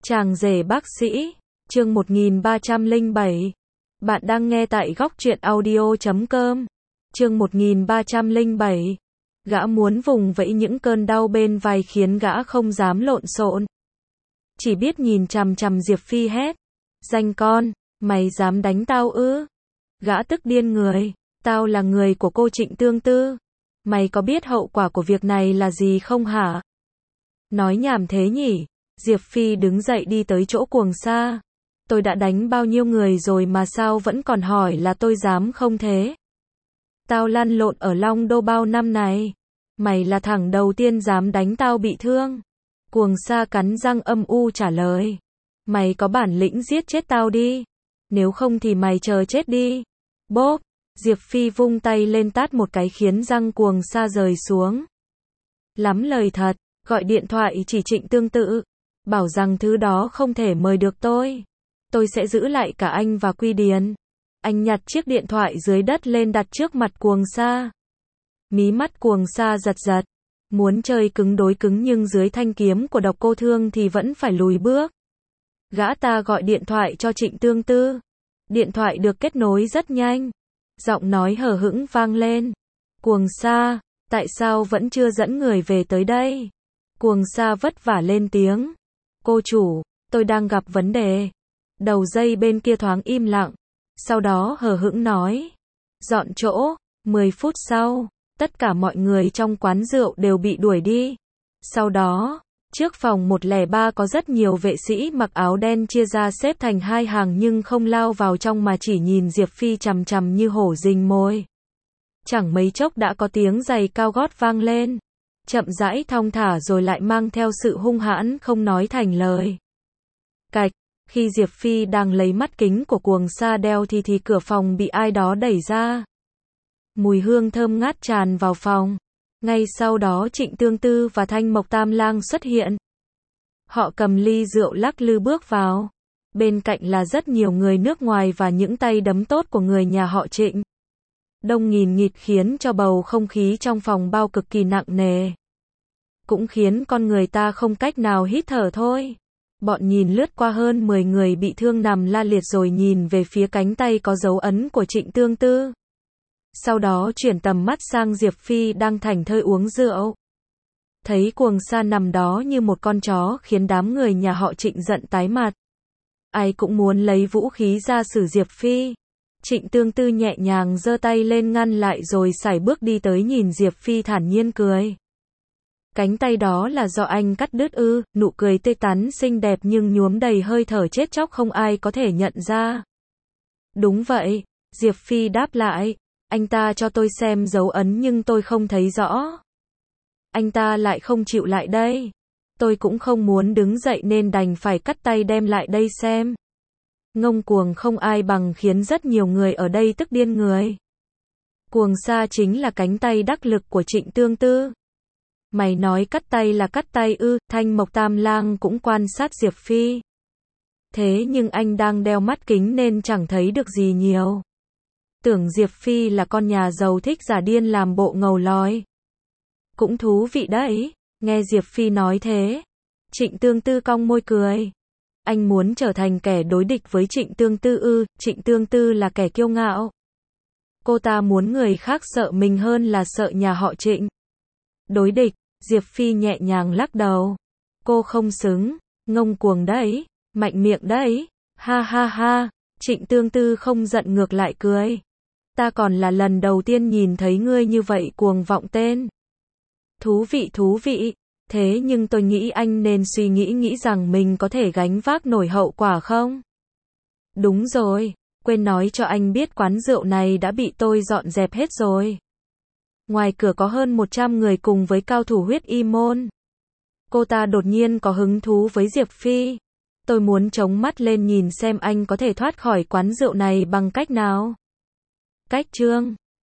Chàng rể bác sĩ, chương 1307. Bạn đang nghe tại góc truyện audio.com. Chương 1307. Gã muốn vùng vẫy những cơn đau bên vai khiến gã không dám lộn xộn. Chỉ biết nhìn chằm chằm Diệp Phi hét. Danh con, mày dám đánh tao ư? Gã tức điên người. Tao là người của cô Trịnh Tương Tư. Mày có biết hậu quả của việc này là gì không hả? Nói nhảm thế nhỉ? Diệp Phi đứng dậy đi tới chỗ Cuồng Sa. Tôi đã đánh bao nhiêu người rồi mà sao vẫn còn hỏi là tôi dám không thế? Tao lăn lộn ở Long Đô bao năm này. Mày là thằng đầu tiên dám đánh tao bị thương. Cuồng Sa cắn răng âm u trả lời. Mày có bản lĩnh giết chết tao đi. Nếu không thì mày chờ chết đi. Bốp! Diệp Phi vung tay lên tát một cái khiến răng Cuồng Sa rời xuống. Lắm lời thật, gọi điện thoại chỉ Trịnh Tương Tự. Bảo rằng thứ đó không thể mời được tôi. Tôi sẽ giữ lại cả anh và Quy Điền. Anh nhặt chiếc điện thoại dưới đất lên đặt trước mặt Cuồng Sa. Mí mắt Cuồng Sa giật giật. Muốn chơi cứng đối cứng nhưng dưới thanh kiếm của Độc Cô Thương thì vẫn phải lùi bước. Gã ta gọi điện thoại cho Trịnh Tương Tư. Điện thoại được kết nối rất nhanh. Giọng nói hờ hững vang lên. Cuồng Sa, tại sao vẫn chưa dẫn người về tới đây? Cuồng Sa vất vả lên tiếng. Cô chủ, tôi đang gặp vấn đề. Đầu dây bên kia thoáng im lặng. Sau đó hờ hững nói. Dọn chỗ. 10 phút sau, tất cả mọi người trong quán rượu đều bị đuổi đi. Sau đó, trước phòng 103 có rất nhiều vệ sĩ mặc áo đen chia ra xếp thành hai hàng nhưng không lao vào trong mà chỉ nhìn Diệp Phi chằm chằm như hổ rình mồi. Chẳng mấy chốc đã có tiếng giày cao gót vang lên. Chậm rãi thong thả rồi lại mang theo sự hung hãn không nói thành lời. Cạch, khi Diệp Phi đang lấy mắt kính của Cuồng Sa đeo thì cửa phòng bị ai đó đẩy ra. Mùi hương thơm ngát tràn vào phòng. Ngay sau đó Trịnh Tương Tư và Thanh Mộc Tam Lang xuất hiện. Họ cầm ly rượu lắc lư bước vào. Bên cạnh là rất nhiều người nước ngoài và những tay đấm tốt của người nhà họ Trịnh. Đông nghìn nghịt khiến cho bầu không khí trong phòng bao cực kỳ nặng nề. Cũng khiến con người ta không cách nào hít thở thôi. Bọn nhìn lướt qua hơn 10 người bị thương nằm la liệt rồi nhìn về phía cánh tay có dấu ấn của Trịnh Tương Tư. Sau đó chuyển tầm mắt sang Diệp Phi đang thảnh thơi uống rượu. Thấy Cuồng Sa nằm đó như một con chó khiến đám người nhà họ Trịnh giận tái mặt. Ai cũng muốn lấy vũ khí ra xử Diệp Phi. Trịnh Tương Tư nhẹ nhàng giơ tay lên ngăn lại rồi sải bước đi tới nhìn Diệp Phi thản nhiên cười. Cánh tay đó là do anh cắt đứt ư? Nụ cười tươi tắn xinh đẹp nhưng nhuốm đầy hơi thở chết chóc không ai có thể nhận ra. Đúng vậy, Diệp Phi đáp lại. Anh ta cho tôi xem dấu ấn nhưng tôi không thấy rõ. Anh ta lại không chịu lại đây. Tôi cũng không muốn đứng dậy nên đành phải cắt tay đem lại đây xem. Ngông cuồng không ai bằng khiến rất nhiều người ở đây tức điên người. Cuồng Sa chính là cánh tay đắc lực của Trịnh Tương Tư. Mày nói cắt tay là cắt tay ư? Thanh Mộc Tam Lang cũng quan sát Diệp Phi. Thế nhưng anh đang đeo mắt kính nên chẳng thấy được gì nhiều. Tưởng Diệp Phi là con nhà giàu thích giả điên làm bộ ngầu lòi. Cũng thú vị đấy, nghe Diệp Phi nói thế. Trịnh Tương Tư cong môi cười. Anh muốn trở thành kẻ đối địch với Trịnh Tương Tư ư? Trịnh Tương Tư là kẻ kiêu ngạo. Cô ta muốn người khác sợ mình hơn là sợ nhà họ Trịnh. Đối địch, Diệp Phi nhẹ nhàng lắc đầu. Cô không xứng, ngông cuồng đấy, mạnh miệng đấy. Ha ha ha, Trịnh Tương Tư không giận ngược lại cười. Ta còn là lần đầu tiên nhìn thấy ngươi như vậy cuồng vọng tên. Thú vị, thế nhưng tôi nghĩ anh nên suy nghĩ rằng mình có thể gánh vác nổi hậu quả không? Đúng rồi, quên nói cho anh biết quán rượu này đã bị tôi dọn dẹp hết rồi. Ngoài cửa có hơn 100 người cùng với cao thủ Huyết Y Môn. Cô ta đột nhiên có hứng thú với Diệp Phi. Tôi muốn chống mắt lên nhìn xem anh có thể thoát khỏi quán rượu này bằng cách nào. Cách chương